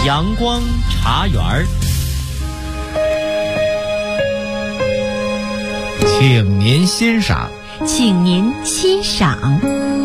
阳光茶园儿，请您欣赏。 请您欣赏。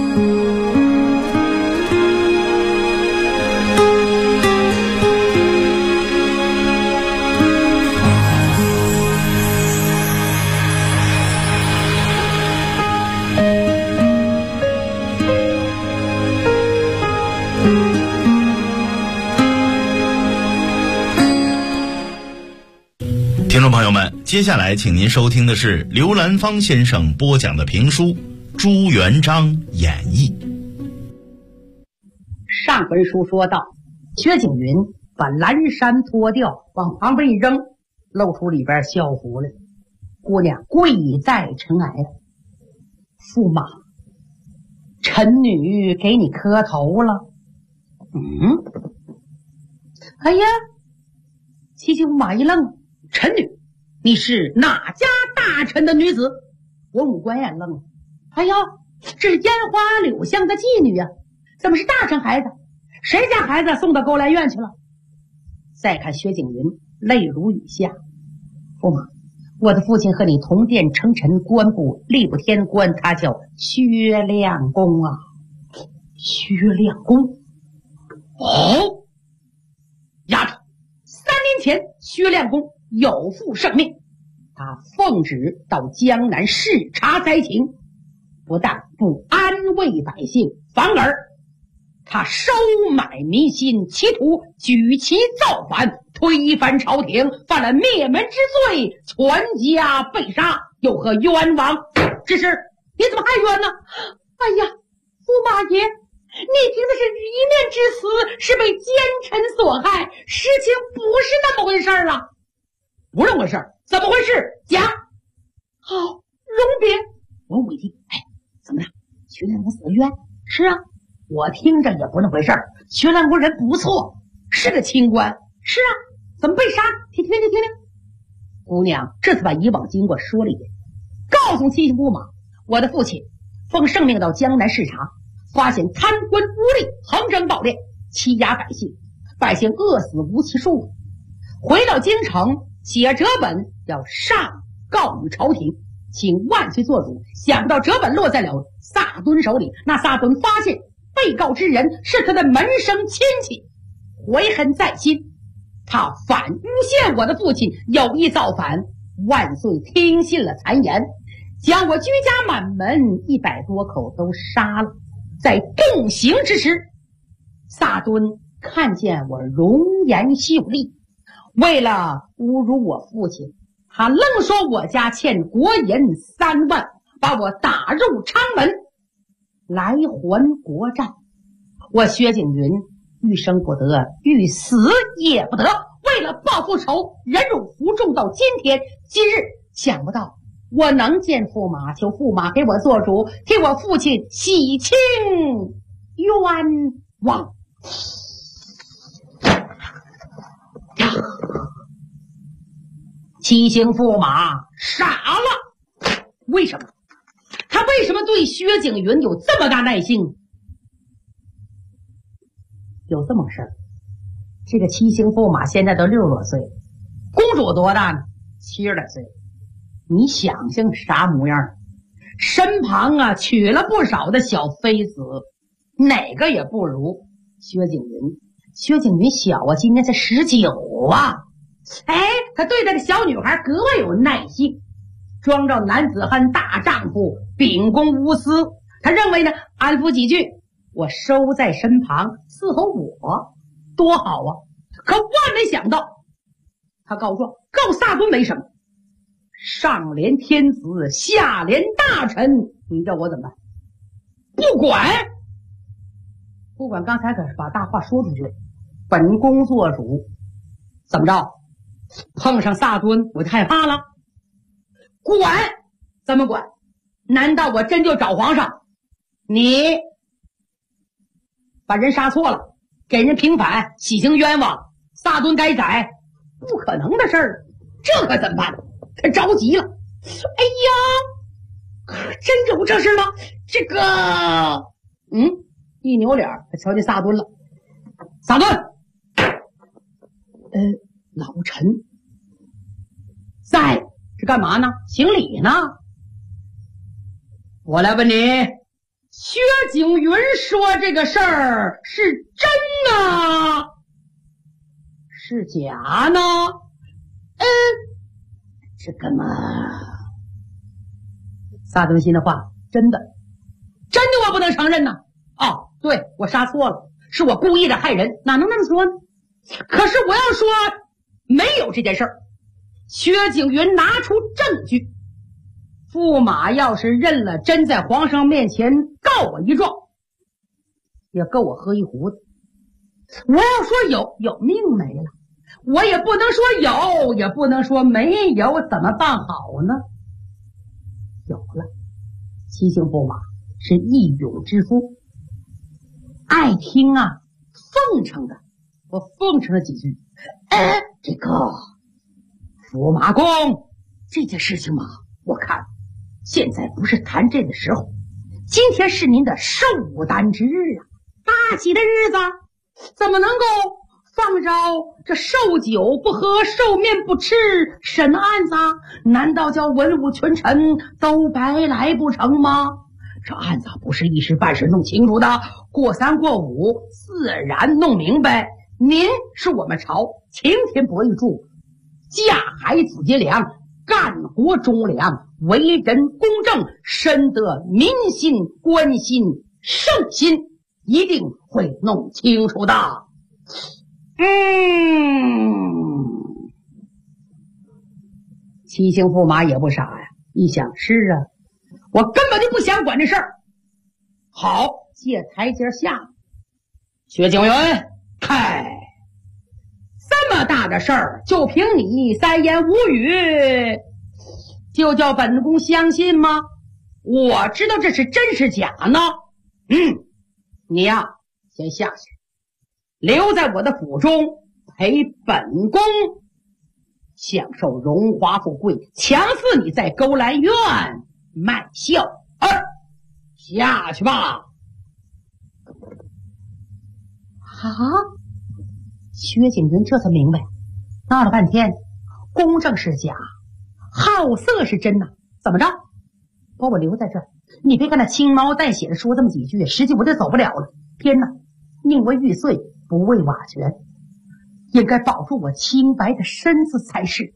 听众朋友们，接下来请您收听的是刘兰芳先生播讲的评书《朱元璋演义》。 上回书说到，薛景云把蓝衫脱掉，往旁边一扔，露出里边校服来。姑娘跪在尘埃了，驸马，臣女给你磕头了。哎呀，七七驸马一愣，臣女，你是哪家大臣的女子？文武官也愣了。哎呀，这是烟花柳巷的妓女啊，怎么是大臣孩子？谁家孩子送到勾栏院去了？再看薛景云，泪如雨下。驸马，我的父亲和你同殿称臣，官部吏部天官，他叫薛亮公啊。薛亮公？哦，丫头，3年前薛亮公有负圣命，他奉旨到江南视察灾情，不但不安慰百姓，反而他收买民心，企图举旗造反，推翻朝廷，犯了灭门之罪，全家被杀，有何冤枉之事？你怎么还冤呢？哎呀，驸马爷，你听的是一面之词，是被奸臣所害，事情不是那么回事啊。不是回事，怎么回事？讲。好，容别。文武一听，哎，怎么了？薛亮公死了冤？是啊，我听着也不是那回事。薛亮公人不错，是个清官。是啊，怎么被杀？听听。姑娘这次把以往经过说了一遍，告诉七七驸马，我的父亲奉圣命到江南视察，发现贪官污吏横征暴敛，欺压百姓，百姓饿死无其数。回到京城，写折本要上告于朝廷，请万岁做主。想不到折本落在了萨敦手里，那萨敦发现被告之人是他的门生亲戚，悔恨在心，他反诬陷我的父亲有意造反。万岁听信了谗言，将我居家满门100多口都杀了。在动刑之时，萨敦看见我容颜秀丽，为了侮辱我父亲，他愣说我家欠国银3万，把我打入昌门，来还国债。我薛景云欲生不得，欲死也不得，为了报复仇，忍辱负重到今天。今日想不到我能见驸马，求驸马给我做主，替我父亲洗清冤枉。七星驸马傻了。为什么？他为什么对薛景云有这么大耐性？有这么个事儿，这个七星驸马现在都60多岁，公主多大呢？70来岁。你想象啥模样？身旁啊娶了不少的小妃子，哪个也不如薛景云。薛景云小啊，今年才19啊。哎，他对这个小女孩格外有耐性，装着男子汉大丈夫，秉公无私。他认为呢，安抚几句，我收在身旁伺候我，多好啊！可万没想到，他告状告萨敦没什么，上连天子，下连大臣，你叫我怎么办？不管，刚才可是把大话说出去了。本宫做主，怎么着？碰上萨敦我就害怕了？管？怎么管？难道我真就找皇上？你把人杀错了，给人平反，洗清冤枉，萨敦该宰？不可能的事儿，这可怎么办？他着急了。哎呀，真有这事吗？这个一扭脸，他瞧见萨敦了。萨敦， 老臣在是干嘛呢？行礼呢。我来问你，薛景云说这个事儿是真呢是假呢？这个嘛，萨顿心的话，真的我不能承认呢。哦，对，我杀错了，是我故意的害人，哪能那么说呢？可是我要说没有这件事儿，薛景云拿出证据，驸马要是认了真，在皇上面前告我一状，也够我喝一壶子。我要说有命没了，我也不能说有，也不能说没有，怎么办好呢？有了，七星驸马是义勇之夫，爱听奉承的，我奉承了几句。这个驸马公，这件事情嘛，我看现在不是谈这个时候，今天是您的寿诞之日啊，大喜的日子，怎么能够放着这寿酒不喝，寿面不吃，审案子？难道叫文武群臣都白来不成吗？这案子不是一时半时弄清楚的，过三过五自然弄明白。您是我们朝擎天博玉柱，架海子杰良，干活忠良，为人公正，深得民心关心，圣心，一定会弄清楚的。七星驸马也不傻呀，一想是啊，我根本就不想管这事儿。好，借台阶下。薛景云，嗨，这么大的事儿，就凭你三言五语，就叫本宫相信吗？我知道这是真是假呢。你呀，先下去，留在我的府中，陪本宫享受荣华富贵，强似你在勾栏院卖笑儿。下去吧。薛景云这才明白，闹了半天，公正是假，好色是真呐。怎么着？把我留在这儿，你别看他轻描淡写的说这么几句，实际我就走不了了。天哪，宁为玉碎，不为瓦全，应该保住我清白的身子才是。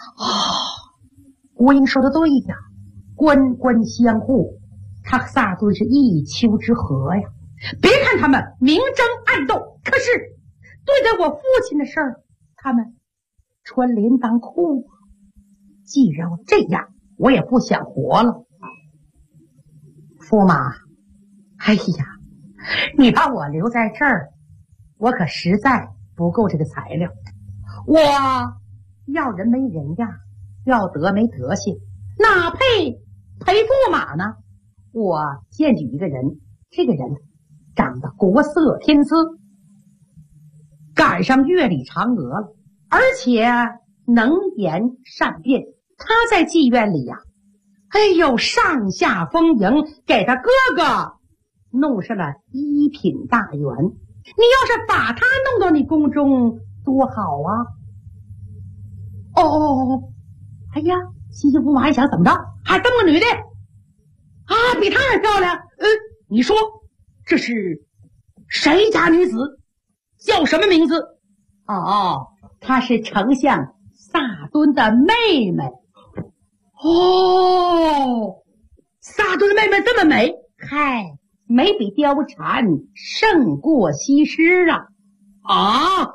国英说的对呀，官官相护，他和萨顿是一丘之貉呀。别看他们明争暗斗，可是对待我父亲的事儿，他们穿林当裤。既然我这样，我也不想活了。驸马，哎呀，你把我留在这儿，我可实在不够这个材料。我要人没人样，要德没德行，哪配陪驸马呢？我荐举一个人，这个人长得国色天姿，赶上月里嫦娥了，而且能言善辩。他在妓院里呀，上下丰盈，给他哥哥弄上了一品大员。你要是把他弄到你宫中，多好啊！哎呀，七星驸马一想，怎么着，还这么个女的啊，比她还漂亮。你说这是谁家女子？叫什么名字？她是丞相萨敦的妹妹。萨敦的妹妹这么美，嗨，美比貂蝉，胜过西施啊！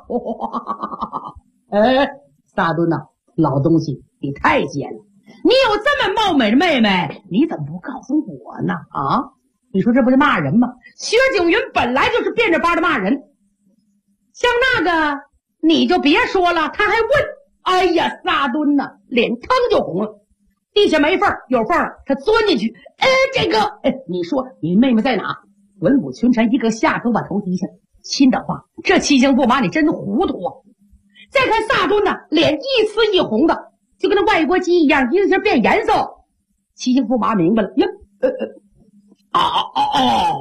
萨敦呐，老东西，你太贱了！你有这么貌美的妹妹，你怎么不告诉我呢？你说这不是骂人吗？薛景云本来就是变着法的骂人，像那个你就别说了，他还问。哎呀，萨敦呐，脸腾就红了，地下没缝有缝了，他钻进去。你说你妹妹在哪？文武群臣一个下都把头低下。亲的话，这七星驸马你真糊涂啊！再看萨敦呐，脸一呲一红的，就跟那外国鸡一样，一个劲变颜色。七星驸马明白了呀，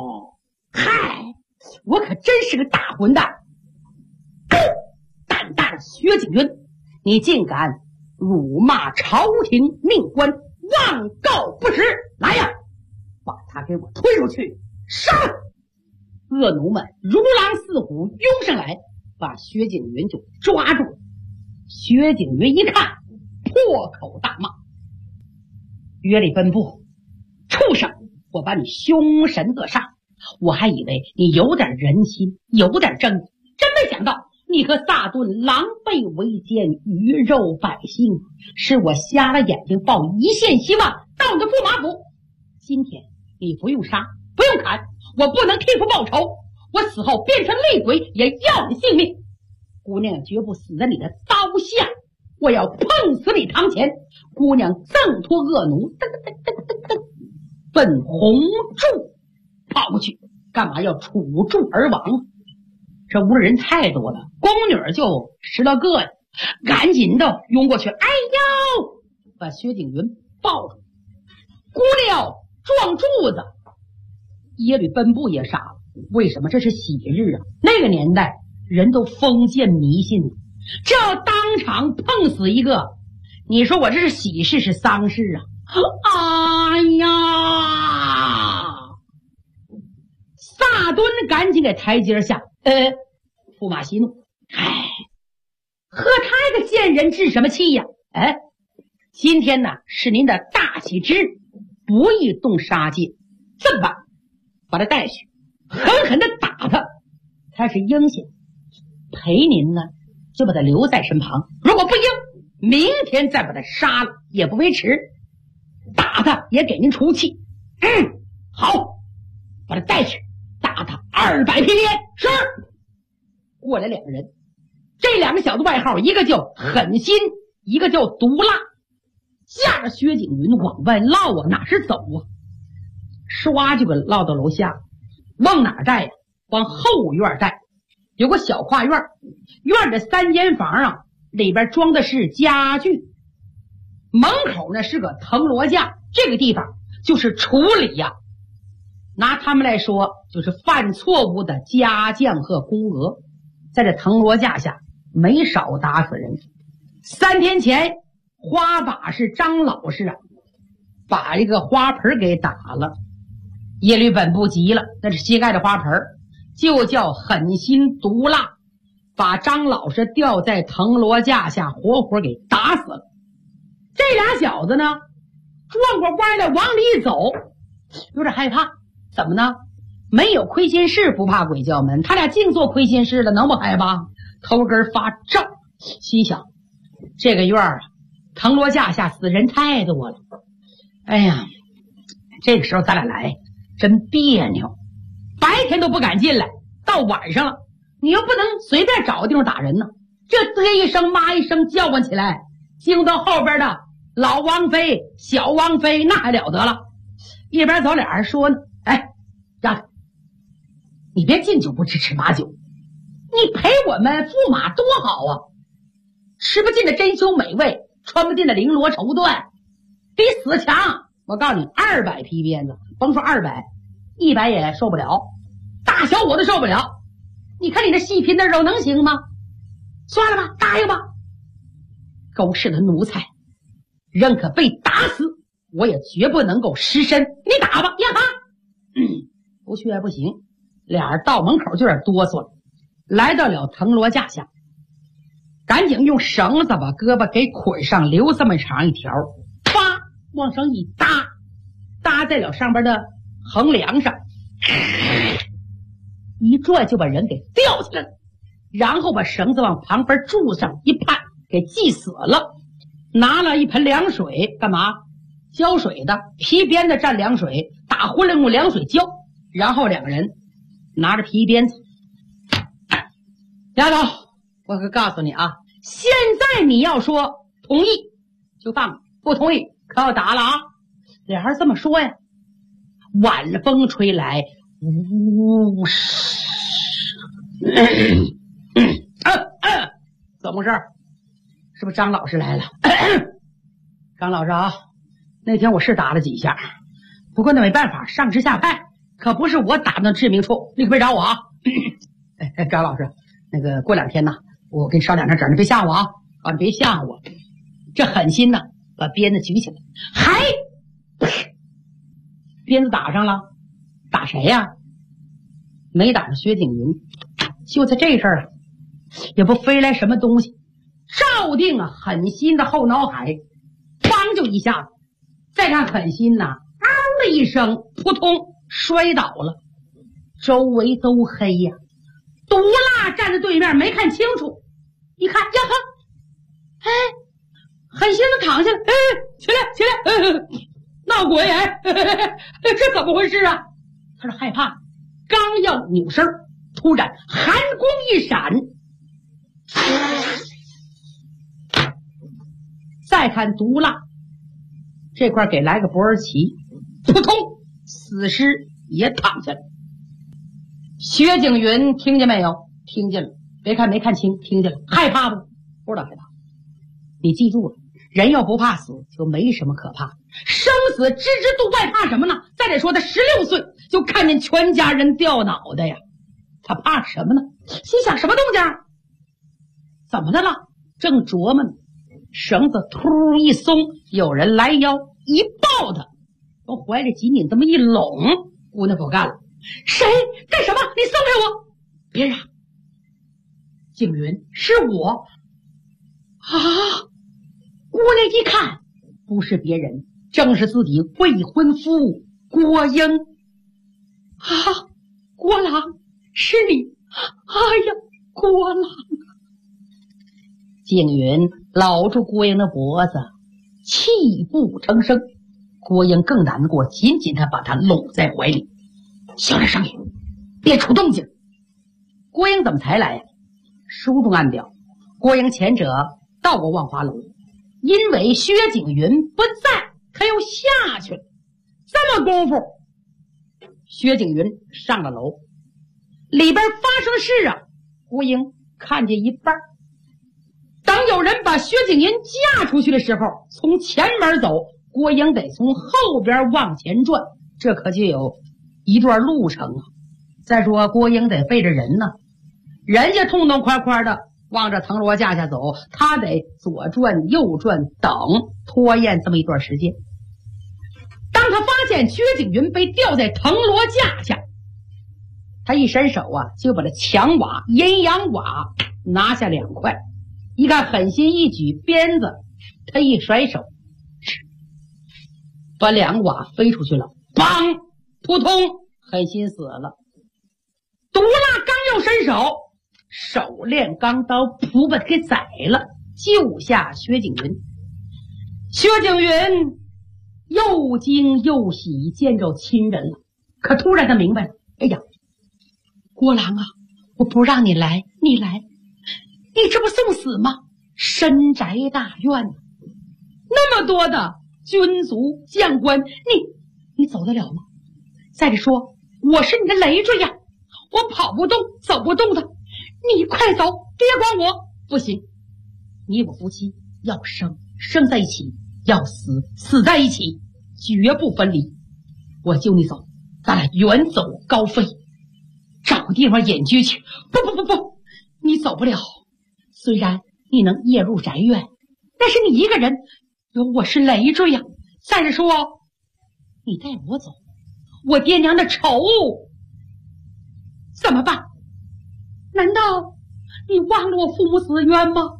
嗨，我可真是个大混蛋！淡淡薛景云，你竟敢辱骂朝廷命官，妄告不实！来呀，把他给我推出去杀！恶奴们如狼似虎拥上来，把薛景云就抓住。薛景云一看，破口大骂：约里分部，畜生！我把你凶神恶煞，我还以为你有点人心，有点正义，真没想到你和萨顿狼狈为奸，鱼肉百姓，是我瞎了眼睛，抱一线希望到你的驸马府。今天你不用杀，不用砍，我不能替父报仇，我死后变成厉鬼也要你性命。姑娘绝不死在你的刀下，我要碰死你堂前。姑娘挣脱恶奴，噔噔噔噔噔噔，奔红柱跑过去。干嘛要杵柱而亡？这屋的人太多了，宫女就10多个呀，赶紧的拥过去，哎呦，把薛景云抱住，咕溜撞柱子。耶律奔部也傻了，为什么？这是喜日啊，那个年代人都封建迷信，这要当场碰死一个，你说我这是喜事是丧事啊？哎呀！萨敦赶紧给台阶下，驸马息怒，和他一个贱人置什么气呀？今天呢是您的大喜之日，不宜动杀戒。这么办？把他带去，狠狠的打他。他是英雄，陪您呢就把他留在身旁，如果不应，明天再把他杀了也不为迟。打他也给您出气。好，把他带去，打他200皮鞭。是。过来2个人，这2个小子外号，一个叫狠心，一个叫毒辣，架着薛景云往外落啊，哪是走啊？唰就给落到楼下，往哪带呀？往后院带。有个小跨院，院的3间房啊，里边装的是家具，门口呢是个藤萝架，这个地方就是处理呀。拿他们来说，就是犯错误的家将和宫娥，在这藤萝架下没少打死人。3天前，花把式张老师啊，把这个花盆给打了。耶律本部急了，那是膝盖的花盆，就叫狠心毒辣，把张老师吊在藤萝架下，活活给打死了。这俩小子呢，转过弯来往里走，有点害怕。怎么呢？没有亏心事不怕鬼叫门，他俩净做亏心事了，能不害怕？头根发胀，心想这个院啊，藤萝架下死人太多了。哎呀，这个时候咱俩来真别扭，白天都不敢进来，到晚上了，你又不能随便找个地方打人呢。这嘚一声妈一声叫唤起来，惊到后边的老王妃、小王妃，那还了得了。一边走俩人说呢，丫头，你别敬酒不吃吃把酒，你陪我们驸马多好啊！吃不尽的珍馐美味，穿不尽的绫罗绸缎，比死强。我告诉你，200皮鞭子，甭说200，100也受不了，大小我都受不了。你看你这细皮嫩肉能行吗？算了吧，答应吧。狗屎的奴才，认可被打死，我也绝不能够失身。你打吧，呀哈！不去也不行。俩人到门口就有点哆嗦了，来到了藤萝架下，赶紧用绳子把胳膊给捆上，留这么长一条，啪往上一搭，搭在了上边的横梁上，一拽就把人给吊起来了，然后把绳子往旁边柱子上一攀，给系死了。拿了一盆凉水干嘛？浇水的，皮鞭子蘸凉水，打昏了用凉水浇，然后2个人拿着皮鞭子。丫头，我可告诉你啊，现在你要说同意就放，不同意可要打了啊！俩人这么说呀，晚风吹来，呜怎么回事？是不是张老师来了？张老师啊，那天我是打了几下，不过那没办法，上吃下派，可不是我打的致命处，你可别找我啊！张老师，那个过2天呢， 我给你烧两张纸，你别吓我啊！你别吓我。这狠心呢，把鞭子举起来，还鞭子打上了，打谁呀？没打上薛景云。就在这事儿啊，也不飞来什么东西，照定啊狠心的后脑海，梆就一下子。再看狠心呐，嗷的一声，扑通摔倒了，周围都黑呀。毒辣站在对面没看清楚，一看呀呵，哎，狠心的躺下来，哎，起来，闹鬼哎，这怎么回事啊？他是害怕，刚要扭身，突然寒光一闪，再看毒辣这块给来个博尔奇，扑通，死尸也躺下了。薛景云听见没有？听见了。别看没看清，听见了。害怕不？不知道害怕。你记住了，人要不怕死，就没什么可怕。生死置之度外，怕什么呢？再得说他16岁就看见全家人掉脑袋呀，他怕什么呢？心想什么动静？怎么的了？正琢磨呢，绳子突一松，有人来腰，一抱他，往怀里紧紧这么一拢，姑娘不干了。谁干什么？你松开我！别嚷！景云，是我啊！姑娘一看，不是别人，正是自己未婚夫郭英啊！郭郎，是你！哎呀，郭郎！景云搂住郭英的脖子，泣不成声。郭英更难过，紧紧地把他搂在怀里。小点声音，别出动静。郭英怎么才来呀？书中暗表，郭英前者到过万华楼，因为薛景云不在，他又下去了。这么功夫，薛景云上了楼，里边发生事啊，郭英看见一半。等有人把薛景云嫁出去的时候，从前门走，郭英得从后边往前转，这可就有一段路程啊。再说郭英得背着人呢，人家痛痛快快的往着藤萝架下走，他得左转右转等拖延这么一段时间。当他发现薛景云被吊在藤萝架下，他一伸手啊，就把这墙瓦阴阳瓦拿下2块，一看狠心一举鞭子，他一甩手，把2瓦飞出去了，砰，扑通，狠心死了。毒辣刚要伸手，手链钢刀扑把他给宰了，救下薛景云。薛景云又惊又喜，见着亲人了。可突然他明白了，哎呀，郭郎啊，我不让你来，你来，你这不送死吗？深宅大院，那么多的军族将官，你走得了吗？再者说，我是你的累赘呀，我跑不动走不动的，你快走，别管我。不行，你我夫妻要生在一起，要死在一起，绝不分离。我救你走，咱俩远走高飞，找个地方隐居去。不，你走不了。虽然你能夜入宅院，但是你一个人，我是累赘呀。再者说，你带我走，我爹娘的仇怎么办？难道你忘了我父母死冤吗？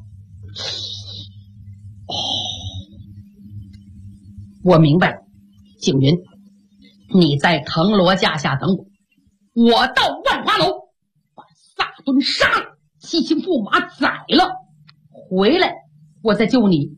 我明白了，景云，你在藤萝架下等我，我到万花楼把萨敦杀了，七擒驸马宰了，回来我再救你。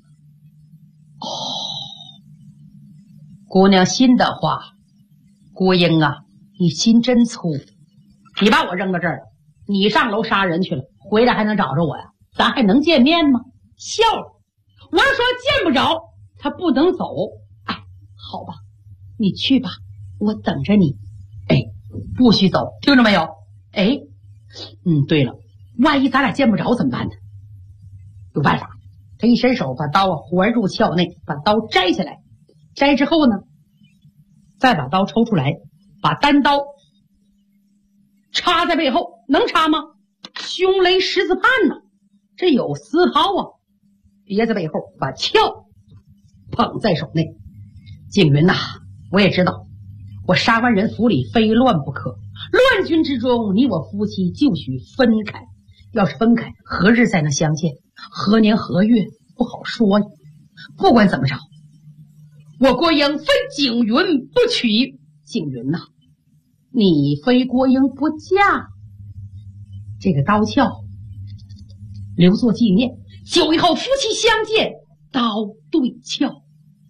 姑娘心的话，郭英啊，你心真粗，你把我扔到这儿，你上楼杀人去了，回来还能找着我呀？咱还能见面吗？笑了。我要说见不着，他不能走。哎，好吧，你去吧，我等着你。哎，不许走，听着没有？哎，对了，万一咱俩见不着怎么办呢？有办法。他一伸手把刀环入鞘内，把刀摘下来，摘之后呢，再把刀抽出来，把单刀插在背后，能插吗？胸雷十字判呢， 这有丝袍啊，别在背后，把鞘捧在手内。景云呐，我也知道，我杀完人府里非乱不可，乱军之中，你我夫妻就许分开。要是分开，何日才能相见？何年何月不好说呀。不管怎么着，我郭英非景云不娶。景云呐，你非郭英不嫁。这个刀鞘留作纪念，久以后夫妻相见，刀对鞘。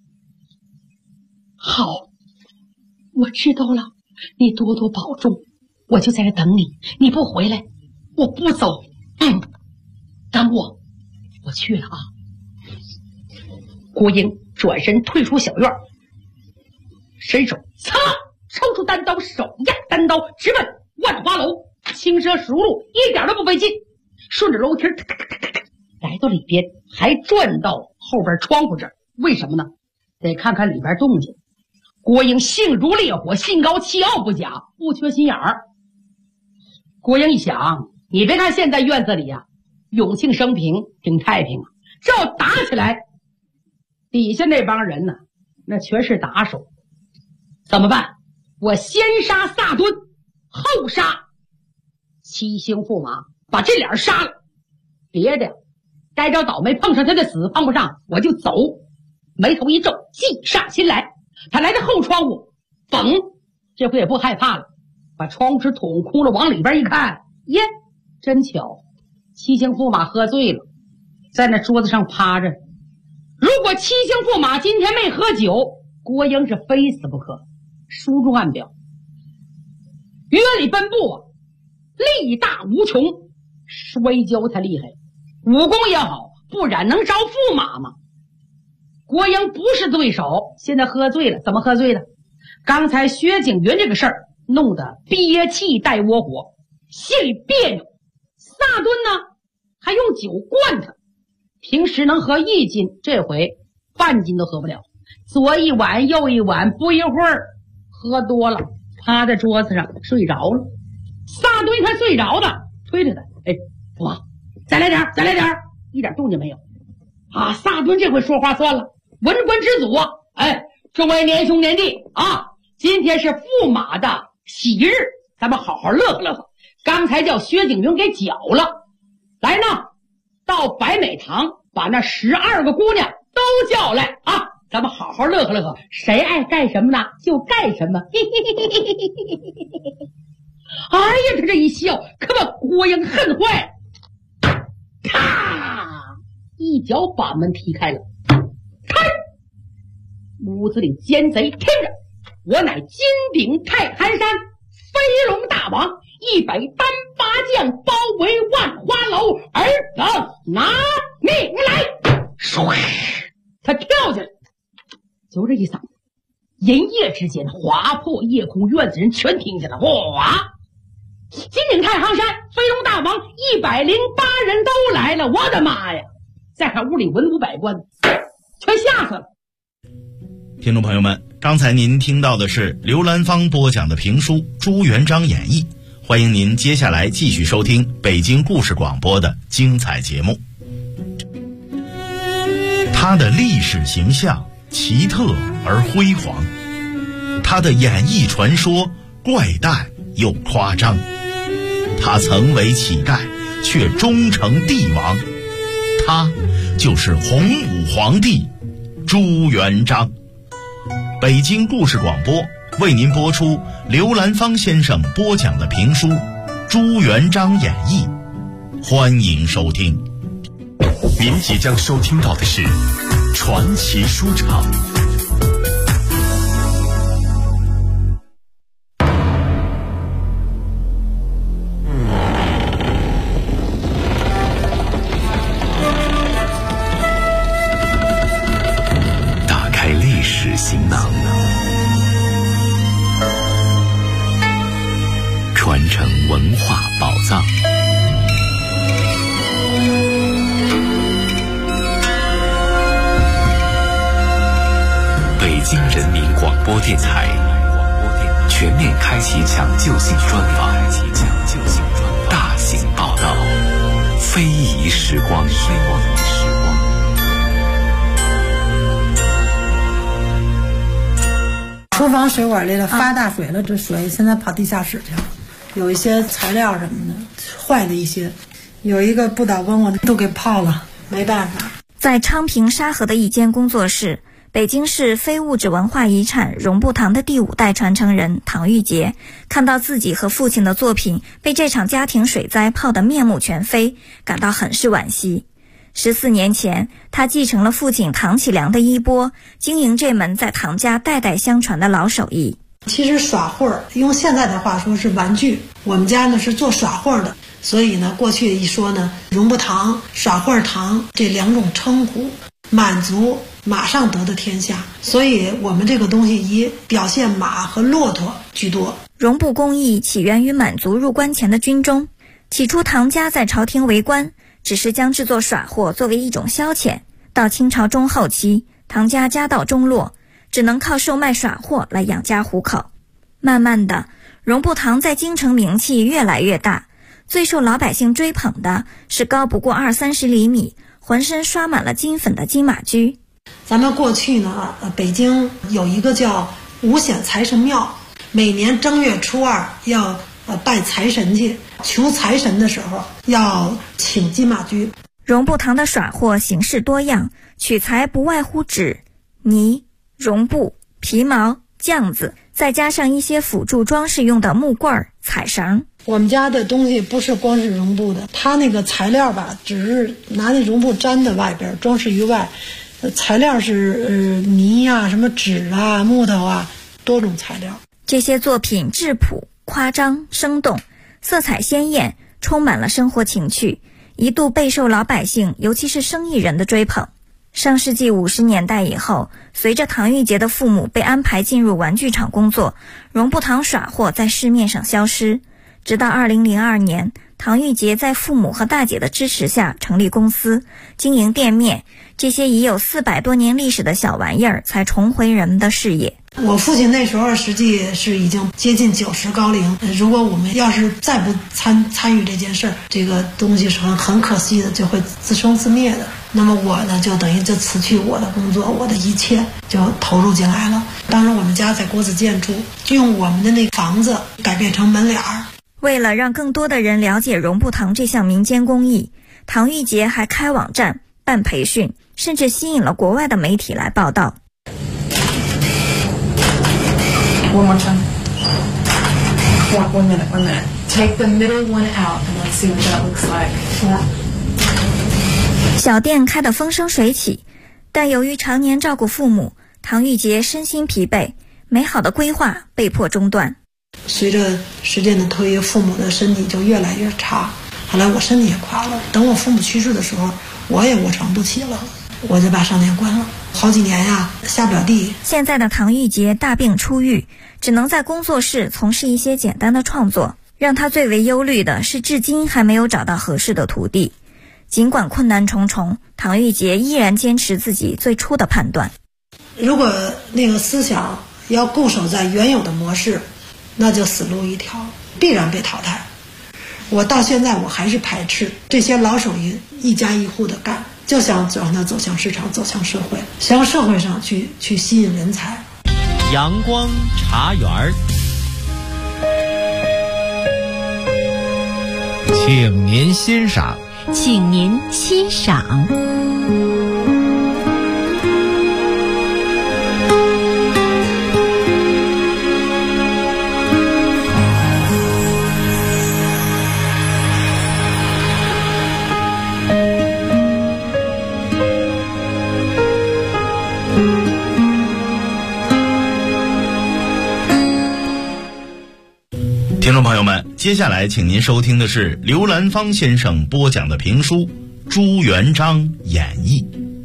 好，我知道了，你多多保重，我就在这等你。你不回来，我不走。等我去了啊。郭英转身退出小院，伸手擦抽出单刀，手压单刀，直奔万花楼，轻车熟路，一点都不费劲。顺着楼梯来到里边，还转到后边窗户这儿。为什么呢？得看看里边动静。郭英性如烈火，心高气傲不假，不缺心眼儿。郭英一想，你别看现在院子里呀，永庆生平，挺太平啊，这要打起来，底下那帮人呢，那全是打手。怎么办？我先杀萨敦，后杀七星驸马，把这俩人杀了。别的该着倒霉，碰上他的死，碰不上我就走。眉头一皱，计上心来。他来到后窗户，嘣，这回也不害怕了，把窗户纸捅空了，往里边一看，耶，真巧，七星驸马喝醉了，在那桌子上趴着。如果七星驸马今天没喝酒，郭英是非死不可。书中暗表，约里奔步啊，力大无穷，摔跤他厉害，武功也好，不然能招驸马吗？郭英不是对手，现在喝醉了。怎么喝醉的？刚才薛景云这个事儿弄得憋气带窝火，心里别扭。萨敦呢，还用酒灌他，平时能喝1斤，这回半斤都喝不了。左一碗右一碗，不一会儿喝多了，趴在桌子上睡着了。萨敦看睡着的，推着他，驸马，再来点，再来点，一点动静没有。啊，萨敦这回说话算了，文官之祖啊！众位年兄年弟啊，今天是驸马的喜日，咱们好好乐呵乐呵。刚才叫薛景云给搅了，来呢，到百美堂把那12个姑娘都叫来啊，咱们好好乐呵乐呵，谁爱干什么呢就干什么。哎呀，他这一笑可把郭英恨坏，啪，一脚把门踢开了。开！屋子里奸贼听着，我乃金鼎太寒山飞龙大王，100单八将包围万花楼，尔等拿命来！唰，他跳下来，就这一嗓子，银夜之间划破夜空，院子人全听见了。哗！金鼎太行山飞龙大王108人都来了，我的妈呀！再看屋里文武百官全吓死了。 听众朋友们，刚才您听到的是刘兰芳播讲的评书《朱元璋演义》，欢迎您接下来继续收听北京故事广播的精彩节目。他的历史形象奇特而辉煌，他的演艺传说怪诞又夸张，他曾为乞丐却终成帝王，他就是洪武皇帝朱元璋。北京故事广播为您播出刘兰芳先生播讲的评书《朱元璋演义》，欢迎收听。 您即将收听到的是传奇书场。打开历史行囊，传承文化宝藏。北京人民广播电台全面开启抢救性专访，大型报道， 非遗时光。 厨房水管里了发大水了，这水现在跑地下室去了，有一些材料什么的坏了一些，有一个不倒翁我都给泡了，没办法。 在昌平沙河的一间工作室，北京市非物质文化遗产绒布堂的第5代传承人唐玉杰看到自己和父亲的作品被这场家庭水灾泡得面目全非，感到很是惋惜。14年前，他继承了父亲唐启良的衣钵，经营这门在唐家代代相传的老手艺。 其实耍会儿，用现在的话说是玩具，我们家呢是做耍会儿的，所以呢过去一说呢，绒布堂、耍会儿堂这2种称呼，满族马上得的天下，所以我们这个东西以表现马和骆驼居多。 绒布工艺起源于满族入关前的军中，起初唐家在朝廷为官，只是将制作耍货作为一种消遣。到清朝中后期，唐家家道中落，只能靠售卖耍货来养家糊口。慢慢的，绒布堂在京城名气越来越大，最受老百姓追捧的是高不过20-30厘米，浑身刷满了金粉的金马驹。 咱们过去呢，北京有一个叫五显财神庙，每年正月初2要拜财神去，求财神的时候要请金马驹。 绒布堂的耍货形式多样，取材不外乎纸、泥、绒布、皮毛、酱子，再加上一些辅助装饰用的木棍、彩绳。 我们家的东西不是光是绒布的，它那个材料吧，只是拿那绒布粘在外边，装饰于外。材料是泥啊、什么纸啊、木头啊，多种材料。 这些作品质朴、夸张、生动，色彩鲜艳，充满了生活情趣，一度备受老百姓，尤其是生意人的追捧。上世纪50年代以后，随着唐玉杰的父母被安排进入玩具厂工作，绒布堂耍货在市面上消失。直到2002年，唐玉杰在父母和大姐的支持下成立公司，经营店面，这些已有400多年历史的小玩意儿才重回人们的视野。 我父亲那时候实际是已经接近90高龄，如果我们要是再不参与这件事儿，这个东西是很可惜的，就会自生自灭的。那么我呢，就等于就辞去我的工作，我的一切就投入进来了。当时我们家在国子监住，就用我们的那个房子改变成门脸儿。 为了让更多的人了解绒布堂这项民间工艺，唐玉杰还开网站、办培训，甚至吸引了国外的媒体来报道。 One more time. One minute. Take the middle one out and let's see what that looks like. Yeah. 小店开得风生水起，但由于常年照顾父母，唐玉杰身心疲惫，美好的规划被迫中断。 随着时间的推移，父母的身体就越来越差，后来我身体也垮了。等我父母去世的时候，我也卧床不起了，我就把商店关了。好几年呀，下不了地。 现在的唐玉杰大病初愈，只能在工作室从事一些简单的创作。让他最为忧虑的是，至今还没有找到合适的徒弟。尽管困难重重，唐玉杰依然坚持自己最初的判断。 如果那个思想要固守在原有的模式，那就死路一条，必然被淘汰。我到现在我还是排斥这些老手艺一家一户的干，就想让它走向市场，走向社会，向社会上去吸引人才。 阳光茶园儿，请您欣赏。 请您欣赏。 听众朋友们，接下来请您收听的是刘兰芳先生播讲的评书《朱元璋演义》。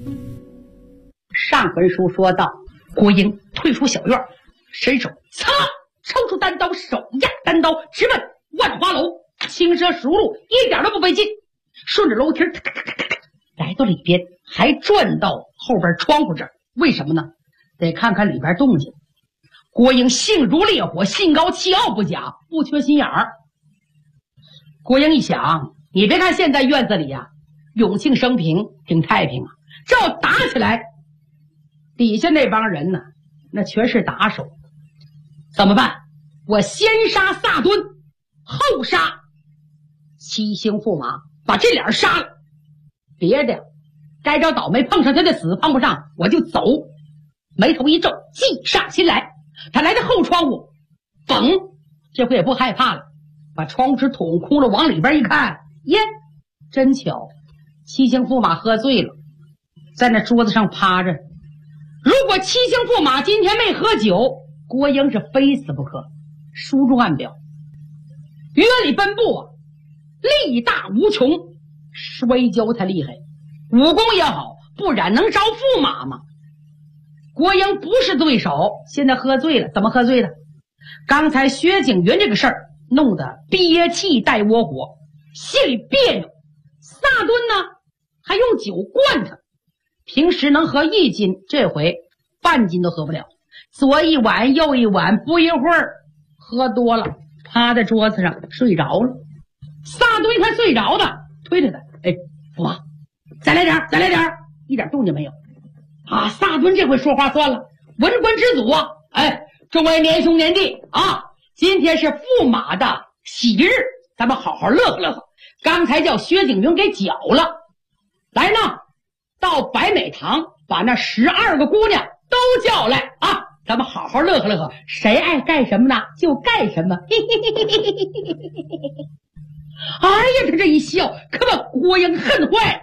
上回书说到，郭英退出小院，伸手擦抽出单刀，手压单刀，直奔万花楼，轻车熟路，一点都不费劲，顺着楼梯来到里边，还转到后边窗户这儿。为什么呢？得看看里边动静。郭英性如烈火，心高气傲不假，不缺心眼儿。郭英一想， 你别看现在院子里呀，永庆生平，挺太平啊，这要打起来，底下那帮人呢，那全是打手。怎么办？我先杀萨敦，后杀七星驸马，把这俩杀了。别的该着倒霉，碰上他的死，碰不上我就走。眉头一皱，计上心来。他来到后窗户，嘣，这回也不害怕了，把窗户纸捅空了，往里边一看，耶，真巧，七星驸马喝醉了，在那桌子上趴着。如果七星驸马今天没喝酒，郭英是非死不可。书中暗表，约里奔布啊，力大无穷，摔跤他厉害，武功也好，不然能招驸马吗？郭英不是对手，现在喝醉了。怎么喝醉的？刚才薛景云这个事儿弄得憋气带窝火，心里别扭。萨敦呢还用酒灌他，平时能喝1斤，这回半斤都喝不了。左一碗右一碗，不一会儿喝多了，趴在桌子上睡着了。萨敦他睡着的，推着他，哎，驸马，再来点，再来点，一点动静没有。啊，萨敦这回说话算了，文官之祖啊！哎，众位年兄年弟啊，今天是驸马的喜日，咱们好好乐呵乐呵。刚才叫薛景云给搅了，来呢，到百美堂把那12个姑娘都叫来啊，咱们好好乐呵乐呵，谁爱干什么呢就干什么。哎呀，他这一笑可把郭英恨坏，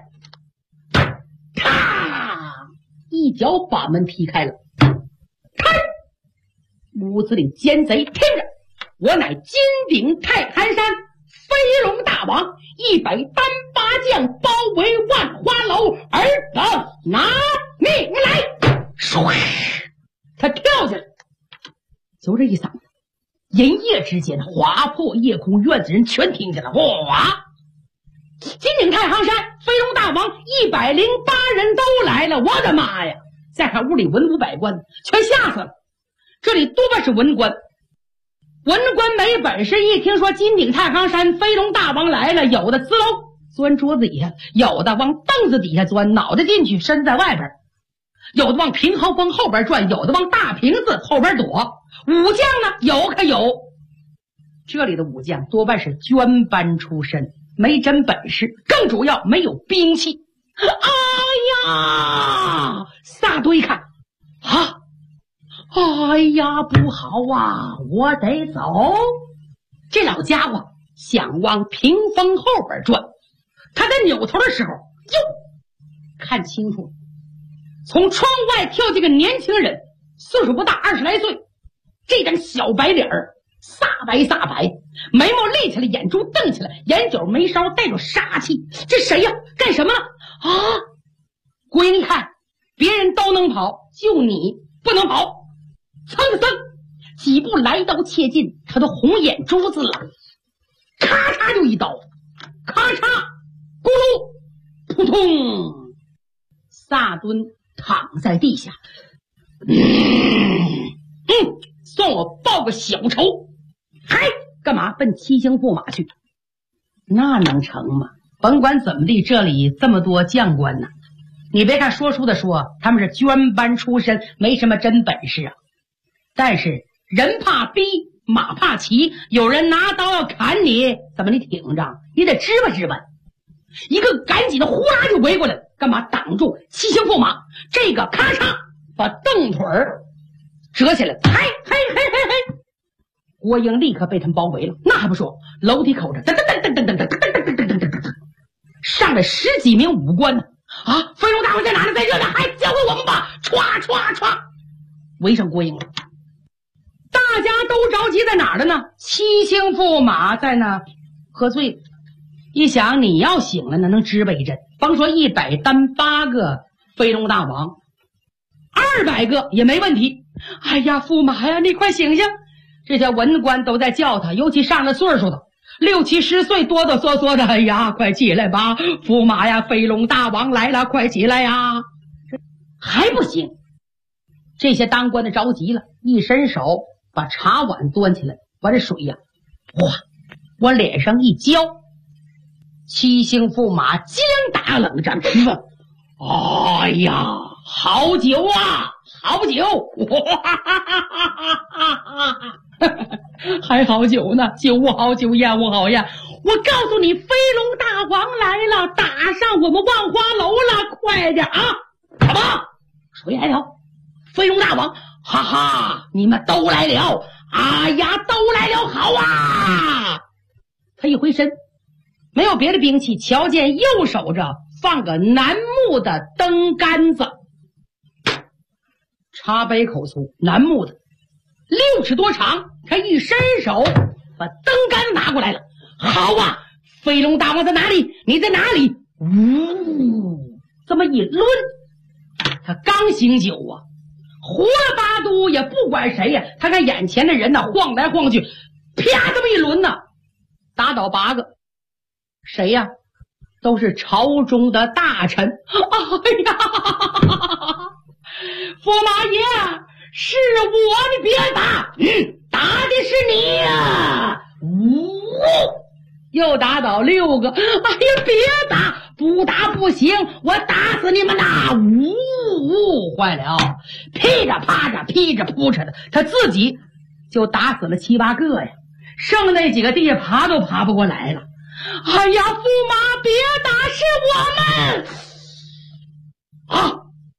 一脚把门踢开了。开！屋子里奸贼听着，我乃金鼎太寒山飞龙大王，100单8将包围万花楼，尔等拿命来！唰，他跳下来，就这一嗓子，银夜之间划破夜空，院子人全听见了。哗！金鼎太行山飞龙大王108人都来了，我的妈呀！再看屋里文武百官全吓死了，这里多半是文官。文官没本事，一听说金鼎太行山飞龙大王来了，有的滋喽钻桌子底下，有的往凳子底下钻，脑袋进去身在外边，有的往平衡峰后边转，有的往大瓶子后边躲。武将呢有可有，这里的武将多半是捐班出身，没真本事，更主要没有兵器。哎呀，萨敦一看啊，哎呀，不好啊，我得走。这老家伙想往屏风后边转，他在扭头的时候，哟，看清楚了，从窗外跳进个年轻人，岁数不大，20来岁，这张小白脸儿煞白煞白，眉毛立起来，眼珠瞪起来，眼角眉梢带着杀气。这谁呀？干什么了啊？郭英一看，别人都能跑，就你不能跑，噌噌几步来到切近，他的红眼珠子了，咔嚓就一刀，咔嚓，咕噜，扑通，萨敦躺在地下。算我报个小仇。嗨，干嘛奔七星驸马去？那能成吗？甭管怎么地，这里这么多将官呢，你别看说书的说他们是捐班出身，没什么真本事啊，但是人怕逼，马怕骑，有人拿刀要砍你，怎么你挺着？你得支吧支吧。一个赶紧的呼啦就围过来了，干嘛挡住七星驸马？这个咔嚓把凳腿儿折起来，嘿嘿嘿嘿嘿！郭英立刻被他们包围了，那还不说，楼梯口上噔噔噔噔噔噔噔噔噔噔噔，上来10几名武官呢！啊，飞龙大王在哪呢？在这呢！还交给我们吧！歘歘歘，围上郭英了。大家都着急在哪儿了呢？七星驸马在那喝醉了，一想你要醒了，那能支吧一阵。甭说100单8个飞龙大王，200个也没问题。哎呀，驸马呀，你快醒醒！这些文官都在叫他，尤其上了岁数的，60、70岁，哆哆嗦嗦的。哎呀，快起来吧，驸马呀，飞龙大王来了，快起来呀！还不行，这些当官的着急了，一伸手把茶碗端起来，把这水呀，哗，往脸上一浇， 七星驸马将打冷战，哎呀，好酒啊，好酒！还好酒呢，酒无好酒，宴无好宴。我告诉你，飞龙大王来了，打上我们万花楼了，快点啊！什么？谁来了？飞龙大王！哈哈，你们都来了！哎呀，都来了，好啊！他一回身，没有别的兵器，瞧见右手着放个楠木的灯杆子，茶杯口粗，楠木的，6尺多长。他一伸手把灯杆子拿过来了。好啊，飞龙大王在哪里？你在哪里？呜，这么一抡，他刚醒酒啊，胡了八嘟也不管谁呀，他看眼前的人呢，晃来晃去，啪，这么一轮呢，打倒8个。谁呀？都是朝中的大臣。哎呀，驸马爷，是我，你别打，打的是你呀！呜，又打倒6个。哎呀，别打，不打不行，我打死你们呐！呜，坏了，噼着啪着，噼着扑着的，他自己就打死了7、8个呀，剩那几个地下爬都爬不过来了。哎呀，驸马别打，是我们啊！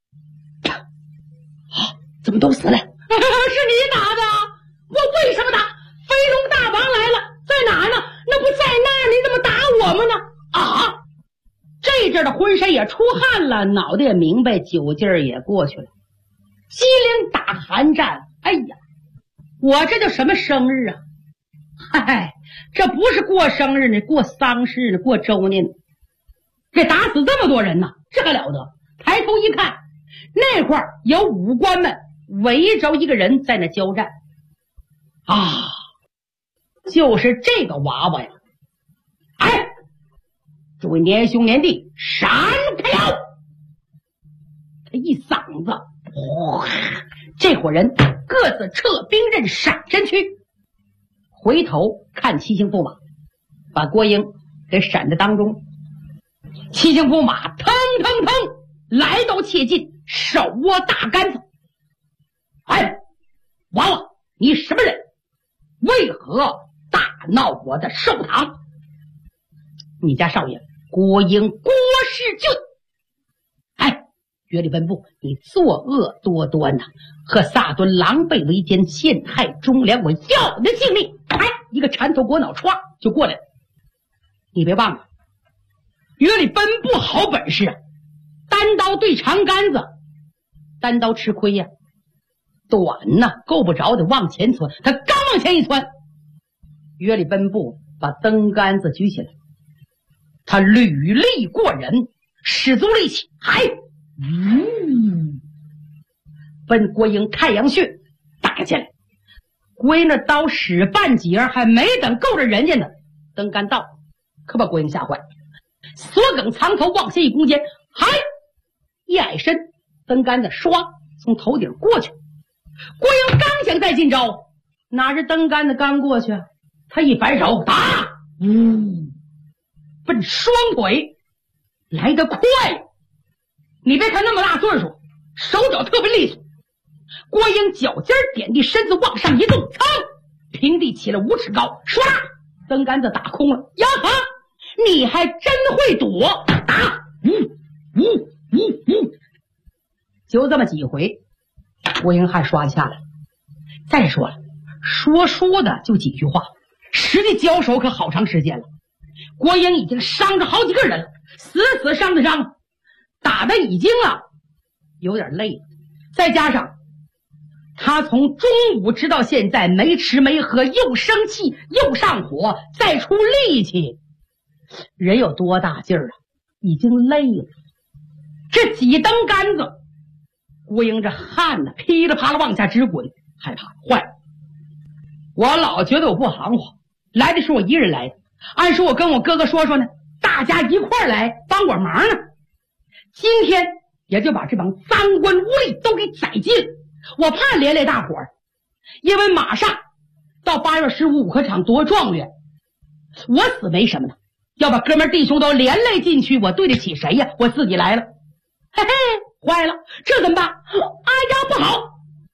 怎么都死了？是你打的？我为什么打？飞龙大王来了，在哪儿呢？那不在那儿，你怎么打我们呢？啊！这阵的浑身也出汗了，脑袋也明白，酒劲儿也过去了，机灵打寒战。哎呀，我这叫什么生日啊？嗨，这不是过生日呢，过丧事呢，过周年呢。这打死这么多人呢，这还了得！抬头一看，那块儿有武官们围着一个人在那交战啊，就是这个娃娃呀！哎，诸位年兄年弟，闪开了！他一嗓子，这伙人各自撤兵刃，闪身去。回头看七星驸马，把郭英给闪在当中。七星驸马腾腾腾来到切近，手握大杆子。哎，娃娃，你什么人？为何大闹我的寿堂？你家少爷郭英，郭世俊。哎，约里本部，你作恶多端呐，和萨敦狼狈为奸，陷害忠良，我要你的性命！哎，一个缠头裹脑歘就过来了。你别忘了，约里本部好本事啊，单刀对长杆子，单刀吃亏呀，短呐够不着得往前窜，他刚往前一窜，约里本部把灯杆子举起来，他履力过人，使足力气，奔郭英太阳穴打下来。郭英的刀使半截，还没等够着人家呢，灯杆到，可把郭英吓坏，锁梗藏头往下一弓箭，一矮身，灯杆子唰从头顶过去。郭英刚想再进招，哪知灯杆子刚过去，他一反手打，奔双腿来得快。你别看那么大岁数，手脚特别利索。郭英脚尖点地，身子往上一动，噌，平地起了5尺高，唰，灯杆子打空了。呀哈，你还真会躲，打，就这么几回，郭英汗刷下来。再说了，说的就几句话，实际交手可好长时间了。郭英已经伤着好几个人了，死伤的伤，打的已经有点累了。再加上他从中午直到现在没吃没喝，又生气又上火，再出力气，人有多大劲儿啊，已经累了。这几灯杆子，郭英这汗噼里啪啦往下直滚，害怕坏了。我老觉得我不行话，来的是我一人来的，按说我跟我哥哥说呢，大家一块来帮我忙呢。今天也就把这帮赃官污吏都给宰尽，我怕连累大伙儿，因为马上到8月15武科场夺状元，我死没什么的， 要把哥们弟兄都连累进去，我对得起谁呀？我自己来了。嘿嘿，坏了，这怎么办？哎呀，不好！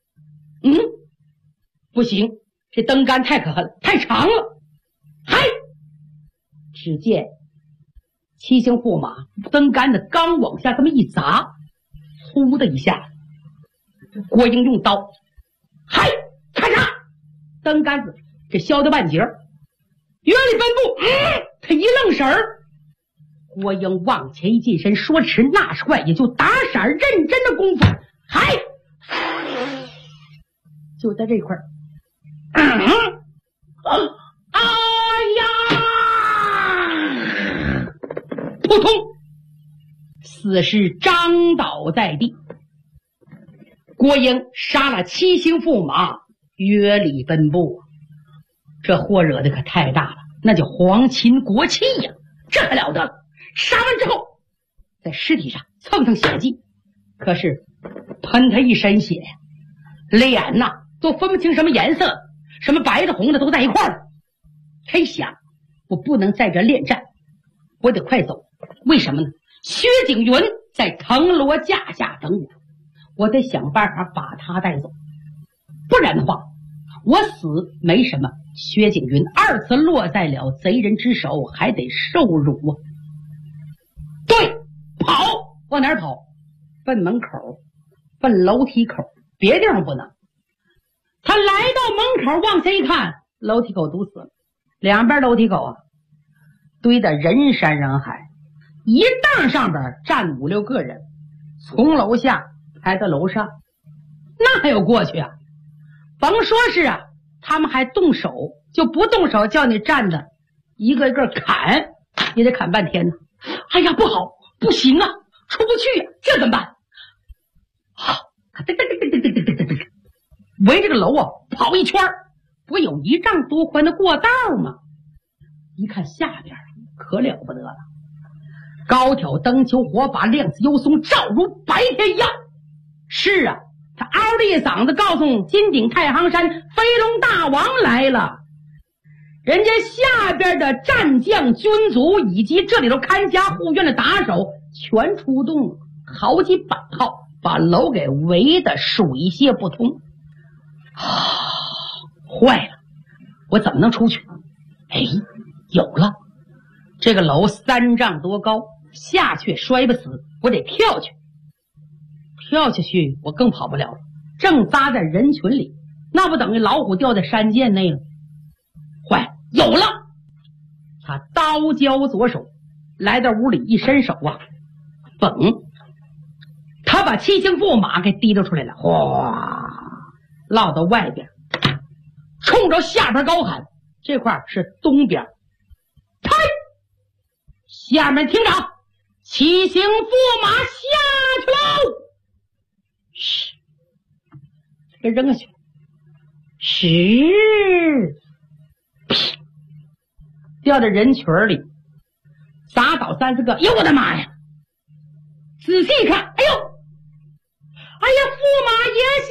不行，这灯杆太可恨了，太长了。嗨！只见七星驸马灯杆子刚往下这么一砸，呼的一下，郭英用刀，嗨，咔嚓，灯杆子这削掉半截儿。约里分布，他一愣神儿，郭英往前一近身，说迟那时快，也就打闪认真的功夫，嗨，就在这块儿，哎呀，扑通，死尸张倒在地。郭英杀了七星驸马，约里奔布。这祸惹的可太大了，那叫皇亲国戚呀，这还了得了！杀完之后，在尸体上蹭蹭血迹，可是喷他一身血呀，脸呐都分不清什么颜色，什么白的红的都在一块儿了。他一想，我不能在这恋战，我得快走。为什么呢？薛景云在藤萝架下等我，我得想办法把他带走，不然的话我死没什么，薛景云二次落在了贼人之手，还得受辱啊！对，跑，往哪儿跑？奔门口，奔楼梯口，别地方不能。他来到门口，往下一看，楼梯口堵死了，两边楼梯口啊，堆得人山人海，一档上边站5、6个人，从楼下排到楼上，那还有过去啊？甭说是啊，他们还动手，就不动手叫你站着一个一个砍，也得砍半天呢。哎呀，不好，不行啊，出不去呀，这怎么办？围这个楼啊跑一圈，不有1丈多宽的过道吗？一看下边可了不得了，高挑灯球火把，亮子幽松，照如白天一样。是啊，他嗷的一嗓子告诉金顶太行山飞龙大王来了，人家下边的战将军卒以及这里头看家护院的打手全出动了，好几百号把楼给围得水泄不通。坏了，我怎么能出去？哎，有了，这个楼3丈多高，下去也摔不死，我得跳去。跳下去我更跑不了了，正扎在人群里，那不等于老虎掉在山涧内了。坏，有了！他刀交左手，来到屋里一伸手啊，嘣，他把七星驸马给提溜出来了，哗，落到外边，冲着下边高喊，这块是东边。开，下面听着，七星驸马下去喽！嘘，给扔下去。掉到人群里，砸倒3、4个。哎呦我的妈呀！仔细看，哎呦，哎呀，驸马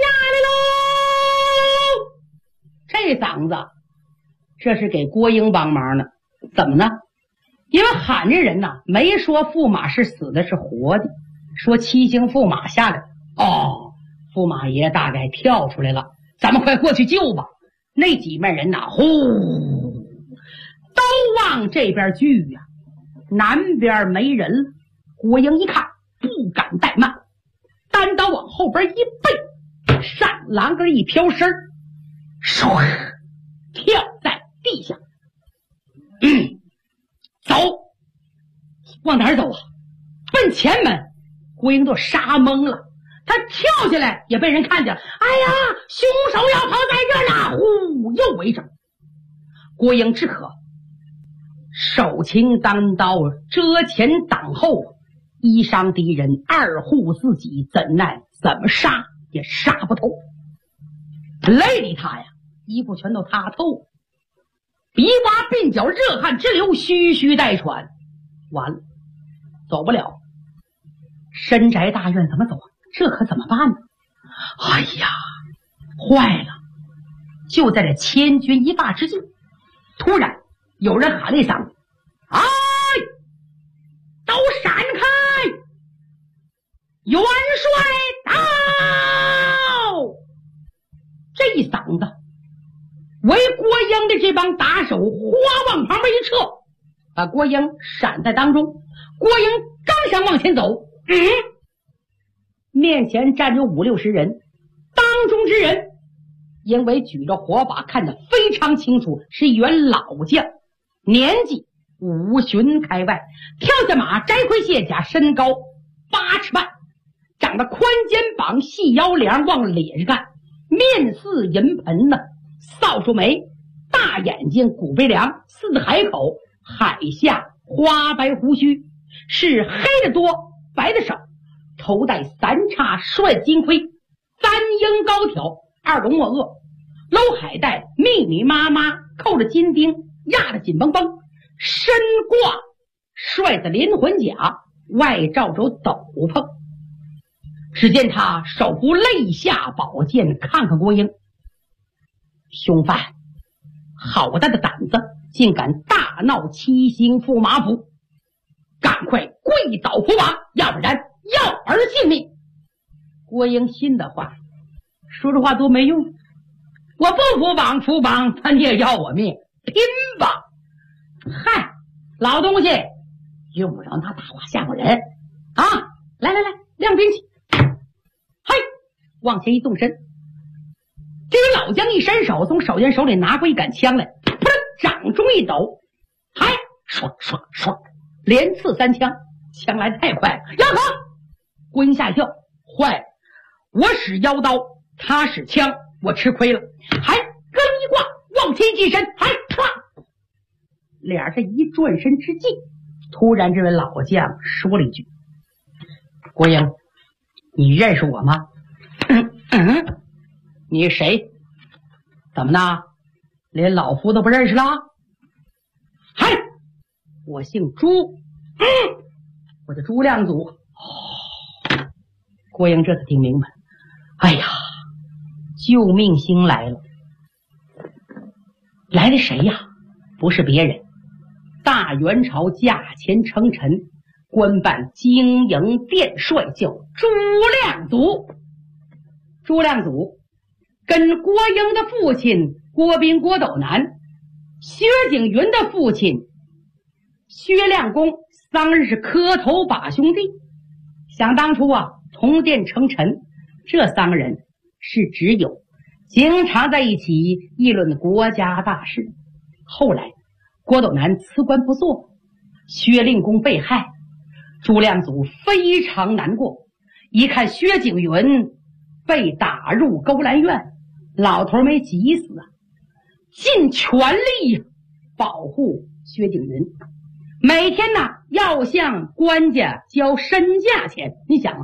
爷下来喽！这嗓子，这是给郭英帮忙呢。怎么呢？因为喊这人呐，没说驸马是死的，是活的，说七星驸马下来。哦，驸马爷大概跳出来了，咱们快过去救吧。那几面人呐，呼，都往这边聚呀。南边没人了，郭英一看，不敢怠慢，单刀往后边一背，上栏杆一飘身，唰，跳在地下。走，往哪儿走啊？奔前门。郭英都杀懵了，他跳下来也被人看见了。哎呀，凶手要跑在这儿呢！呼，又围上。郭英只可手擎单刀，遮前挡后，一伤敌人，二护自己，怎奈怎么杀也杀不透。累的他呀，衣服全都塌透，鼻洼鬓角，热汗直流，吁吁带喘。完了，走不了。深宅大院怎么走啊？这可怎么办呢？哎呀，坏了！就在这千钧一发之际，突然有人喊了一嗓子：“啊！” 元帅到！这一嗓子，为郭英的这帮打手哗往旁边一撤，把郭英闪在当中。郭英刚想往前走，面前站着50、60人，当中之人因为举着火把看得非常清楚，是一员老将，年纪50旬开外，跳下马，摘盔卸甲，身高8尺半，长得宽肩膀，细腰梁，往脸上看面似银盆呢，扫帚眉，大眼睛，骨背梁，似海口，海下花白胡须，是黑的多，白的少，头戴3叉帅金盔，3鹰高挑，2龙墨颚，搂海带，密密麻麻，扣着金钉，压得紧绷绷，身挂帅的连环甲，外罩着斗篷。只见他手扶肋下宝剑，看看郭英，凶犯好大的胆子，竟敢大闹七星驸马府，赶快跪倒驸马，要不然要儿性命。郭英心的话，说这话多没用，我不服绑扶绑，他你也要我命，拼吧！嗨，老东西，用不着拿大话吓唬人啊！来来来，亮兵器！嘿，往前一动身，这个老将一伸手，从手间手里拿过一杆枪来，扑棱，掌中一抖，嗨，唰唰唰，连刺3枪，枪来太快，呀呵！郭英吓一跳，坏了，我使腰刀，他使枪，我吃亏了，还更一挂，往前一近身，还唰，俩这一转身之际，突然这位老将说了一句：“郭英，你认识我吗？”你谁？怎么呢？连老夫都不认识了？嗨，我姓朱，我的朱亮祖。郭英这才听明白，哎呀，救命星来了！来的谁呀？不是别人，大元朝驾前称臣，官办经营殿帅，叫朱亮祖。朱亮祖跟郭英的父亲郭斌、郭斗南、薛景云的父亲薛亮公3人是磕头把兄弟。想当初啊，同殿称臣，这3个人是挚友，经常在一起议论国家大事。后来郭斗南辞官不做，薛令公被害，朱亮祖非常难过，一看薛景云被打入勾栏院，老头没急死啊，尽全力保护薛景云，每天呢要向官家交身价钱。你想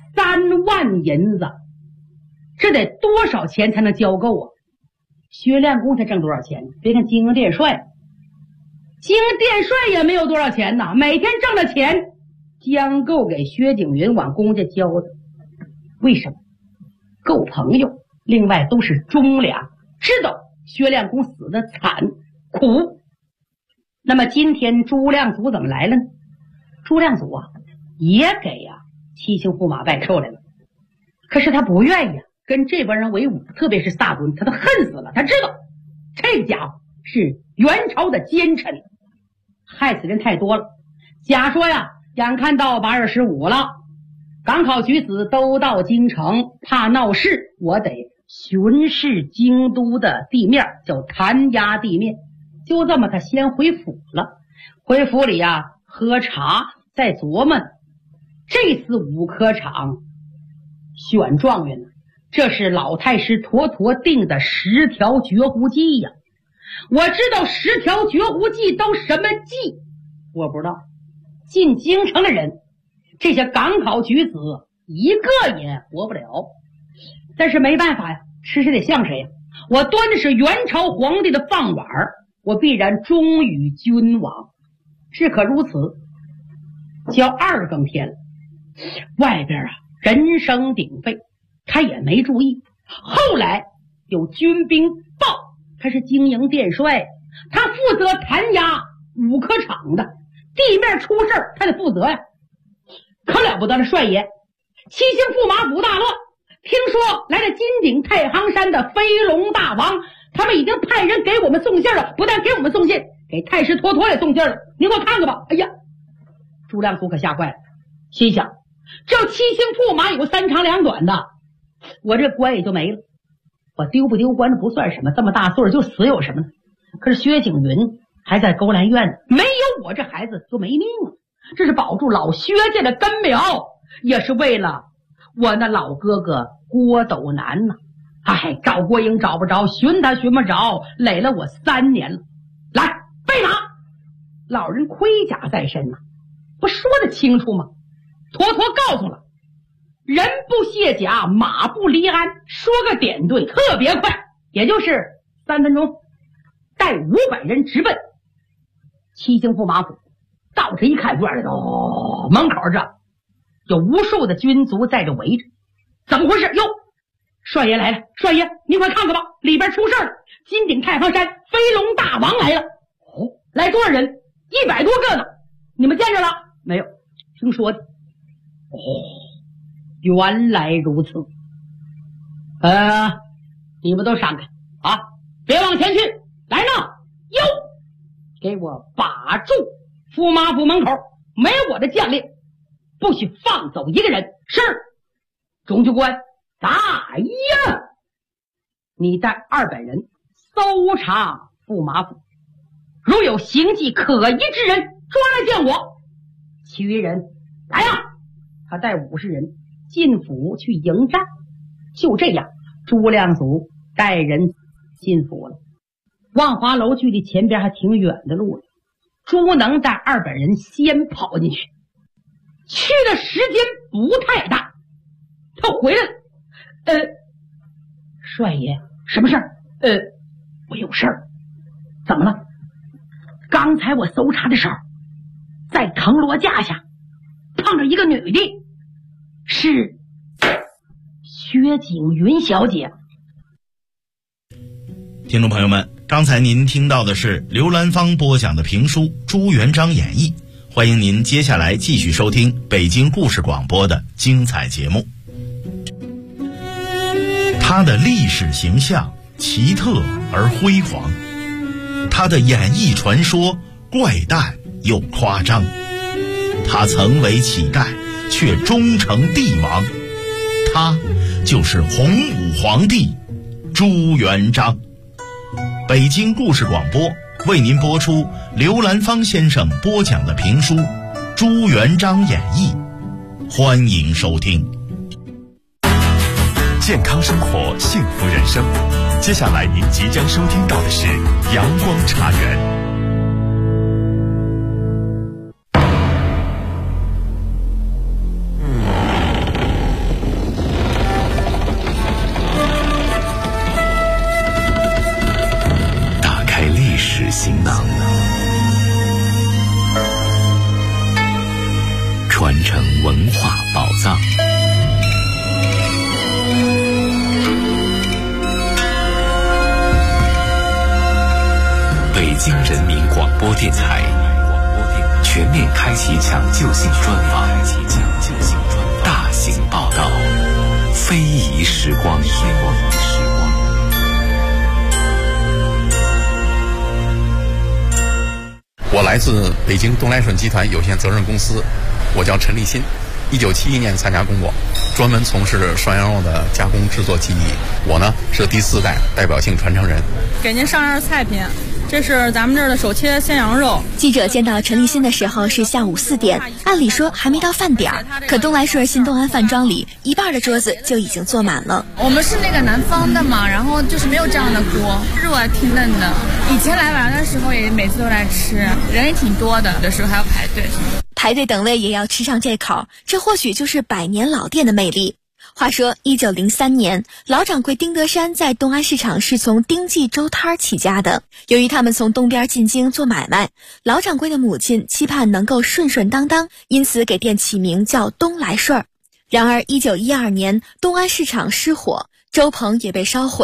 3万银子，这得多少钱才能交够啊？薛亮公才挣多少钱？别看经营殿帅，经营殿帅也没有多少钱呐，每天挣的钱将够给薛景云往公家交的。为什么？够朋友，另外都是忠良，知道薛亮公死的惨苦。那么今天朱亮祖怎么来了呢？朱亮祖啊，也给七星驸马拜寿来了，可是他不愿意跟这帮人为伍，特别是萨敦，他都恨死了。他知道这家伙是元朝的奸臣，害死人太多了。假说眼看到8月15了，赶考举子都到京城，怕闹事，我得巡视京都的地面，叫弹压地面。就这么他先回府了，回府里喝茶，再琢磨这次武科场选状元呢，这是老太师妥妥定的10条绝户计呀。我知道10条绝户计都什么计，我不知道。进京城的人，这些赶考举子一个也活不了，但是没办法呀，吃谁得像谁呀。我端的是元朝皇帝的饭碗，我必然忠于君王。只可如此，就要2更天了，外边人声鼎沸，他也没注意。后来有军兵报，他是经营殿帅，他负责弹压武科场的，地面出事他得负责呀。可了不得了，帅爷， 七星驸马府大乱，听说来了金顶太行山的飞龙大王，他们已经派人给我们送信了，不但给我们送信，给太师妥妥也送信了。你给我看看吧。哎呀，朱亮祖可吓坏了，心想这七星驸马有3长2短的，我这官也就没了。我丢不丢官不算什么，这么大岁数就死有什么呢？可是薛景云还在勾栏院呢，没有我这孩子就没命了。这是保住老薛家的根苗，也是为了我那老哥哥郭斗南呢。哎，找郭英找不着，寻他寻不着，累了我3年了。来，备马！老人盔甲在身呢，不说得清楚吗？妥妥告诉了，人不卸甲，马不离鞍，说个点对，特别快，也就是3分钟，带500人直奔七星驸马府。到这一看，院里头门口这有无数的军卒在这围着，怎么回事？哟，帅爷来了！帅爷，你快看看吧，里边出事了！金顶太行山飞龙大王来了！哦，来多少人？100多个呢！你们见着了没有？听说的。哦，原来如此。你们都闪开啊！别往前去！来呢！哟，给我把住！驸马府门口没有我的将令，不许放走一个人。是，中军官大呀！你带200人搜查驸马府，如有行迹可疑之人，抓来见我。其余人来呀！他带50人进府去迎战。就这样，朱亮祖带人进府了。万华楼距离前边还挺远的路了。朱能带200人先跑进去，去的时间不太大，他回来了。帅爷，什么事儿？我有事儿。怎么了？刚才我搜查的时候，在藤萝架下碰着一个女的，是薛景云小姐。 听众朋友们，刚才您听到的是刘兰芳播讲的评书《朱元璋演义》，欢迎您接下来继续收听北京故事广播的精彩节目。他的历史形象奇特而辉煌，他的演艺传说怪诞又夸张，他曾为乞丐却终成帝王，他就是洪武皇帝朱元璋。北京故事广播为您播出刘兰芳先生播讲的评书《朱元璋演义》，欢迎收听。 健康生活，幸福人生。接下来您即将收听到的是阳光茶园。行囊，传承文化宝藏。北京人民广播电台全面开启抢救性专访，大型报道，非遗时光。 我来自北京东来顺集团有限责任公司，我叫陈立新，1971年参加工作，专门从事涮羊肉的加工制作技艺。我呢是第4代代表性传承人。 给您上样菜品，这是咱们这儿的手切鲜羊肉。 记者见到陈立新的时候是下午4点，按理说还没到饭点儿，可东来顺新东安饭庄里一半的桌子就已经坐满了。 我们是那个南方的嘛，然后就是没有这样的锅，肉还挺嫩的。以前来玩的时候也每次都来吃，人也挺多的，有的时候还要排队。 排队等位也要吃上这口，这或许就是100年老店的魅力。话说1903年，老掌柜丁德山在东安市场是从丁记粥摊起家的。由于他们从东边进京做买卖，老掌柜的母亲期盼能够顺顺当当，因此给店起名叫东来顺。然而1912年东安市场失火，粥棚也被烧毁，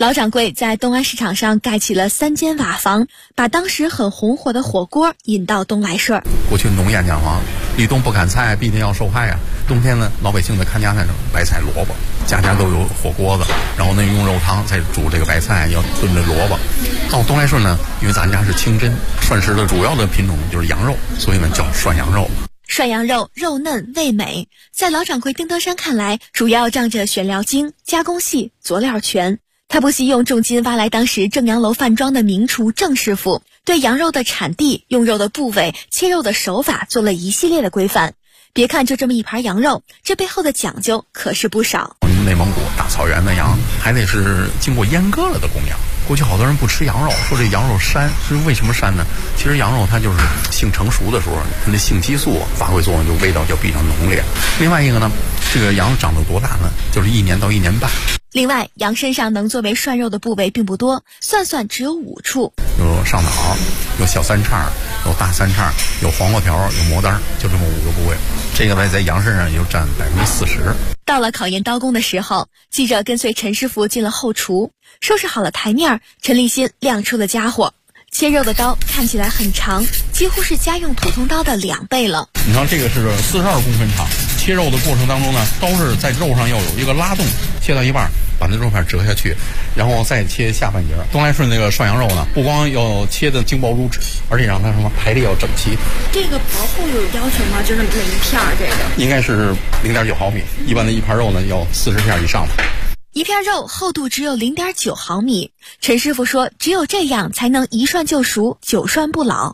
老掌柜在东安市场上盖起了3间瓦房，把当时很红火的火锅引到东来顺。 过去农谚讲话，立冬不砍菜，必定要受害啊。冬天呢，老百姓的看家菜白菜萝卜，家家都有火锅子，然后呢用肉汤再煮这个白菜，要炖这萝卜。到东来顺呢，因为咱家是清真，涮食的主要的品种就是羊肉，所以呢叫涮羊肉。 涮羊肉肉嫩味美，在老掌柜丁德山看来，主要仗着选料精、加工细、佐料全。他不惜用重金挖来当时正阳楼饭庄的名厨郑师傅，对羊肉的产地、用肉的部位、切肉的手法做了一系列的规范。别看就这么一盘羊肉，这背后的讲究可是不少。 内蒙古大草原的羊还得是经过阉割了的公羊。过去好多人不吃羊肉，说这羊肉膻，是为什么膻呢？其实羊肉它就是性成熟的时候，它的性激素发挥作用，就味道就比较浓烈。另外一个呢，这个羊长到多大呢？就是1年到1年半。 另外，羊身上能作为涮肉的部位并不多，算算只有5处。 有上脑，有小三叉，有大三叉，有黄瓜条，有魔丹，就这么5个部位。这个在羊身上也就占40%。 到了考验刀工的时候，记者跟随陈师傅进了后厨，收拾好了台面，陈立新亮出了家伙。切肉的刀看起来很长，几乎是家用普通刀的2倍了。 你看这个是42公分长，切肉的过程当中呢，刀是在肉上要有一个拉动，切到一半把那肉片折下去，然后再切下半截。东来顺那个涮羊肉呢，不光要切的精薄如纸，而且让它什么排列要整齐。 这个薄厚有要求吗？就是每一片这个应该是0.9毫米，一般的一盘肉呢要40片以上吧。 一片肉厚度只有0.9毫米，陈师傅说只有这样才能一涮就熟，9涮不老。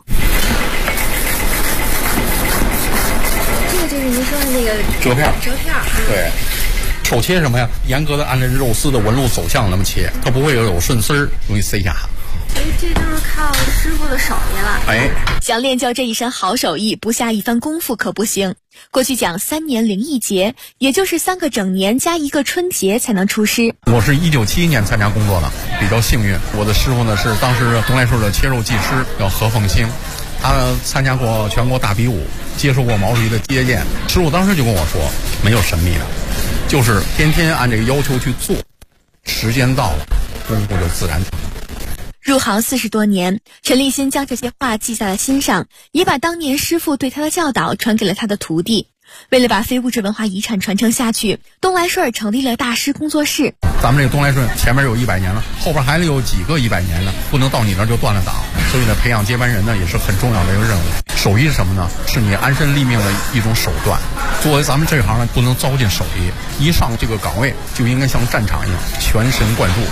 这个就是您说的那个折片。 对， 手切什么呀？严格的按照肉丝的纹路走向那么切，它不会有顺丝儿，容易塞下。 所以这就是靠师傅的手艺了。 哎， 想练就这一身好手艺，不下一番功夫可不行。过去讲3年零1节，也就是3个整年加1个春节才能出师。 我是1971年参加工作的，比较幸运。我的师傅呢是当时东来顺的切肉技师，叫何凤兴，他参加过全国大比武，接受过毛主席的接见。师傅当时就跟我说，没有神秘的，就是天天按这个要求去做，时间到了，功夫就自然成。 入行40多年，陈立新将这些话记在了心上，也把当年师傅对他的教导传给了他的徒弟。为了把非物质文化遗产传承下去，东来顺成立了大师工作室。 咱们这个东来顺前面有100年了，后边还有几个100年呢，不能到你那儿就断了档。所以呢，培养接班人呢也是很重要的一个任务。手艺是什么呢？是你安身立命的一种手段。作为咱们这行呢，不能糟践手艺，一上这个岗位就应该像战场一样全神贯注。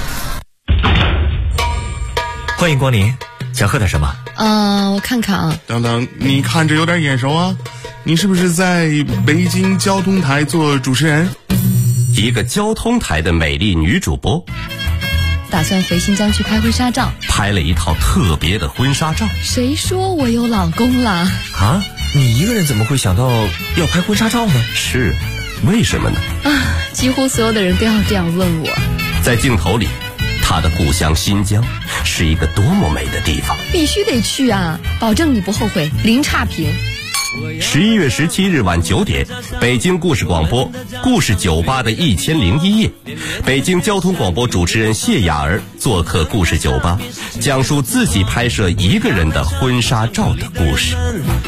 欢迎光临，想喝点什么？ 我看看啊。 等等，你看着有点眼熟啊，你是不是在北京交通台做主持人？ 一个交通台的美丽女主播， 打算回新疆去拍婚纱照， 拍了一套特别的婚纱照。 谁说我有老公了？ 啊，你一个人怎么会想到要拍婚纱照呢？ 是，为什么呢？ 几乎所有的人都要这样问我。 在镜头里，他的故乡新疆是一个多么美的地方， 必须得去啊，保证你不后悔，零差评。 11月17日晚9点，北京故事广播故事酒吧的1001夜，北京交通广播主持人谢雅儿做客故事酒吧，讲述自己拍摄一个人的婚纱照的故事。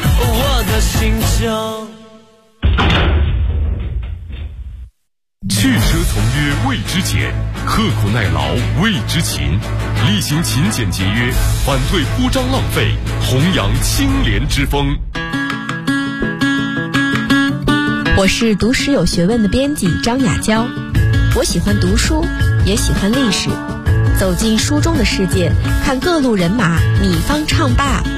去车从约谓之俭，刻苦耐劳谓之勤，厉行勤俭节约，反对铺张浪费，弘扬清廉之风。 我是读史有学问的编辑张雅娇，我喜欢读书，也喜欢历史，走进书中的世界，看各路人马你方唱罢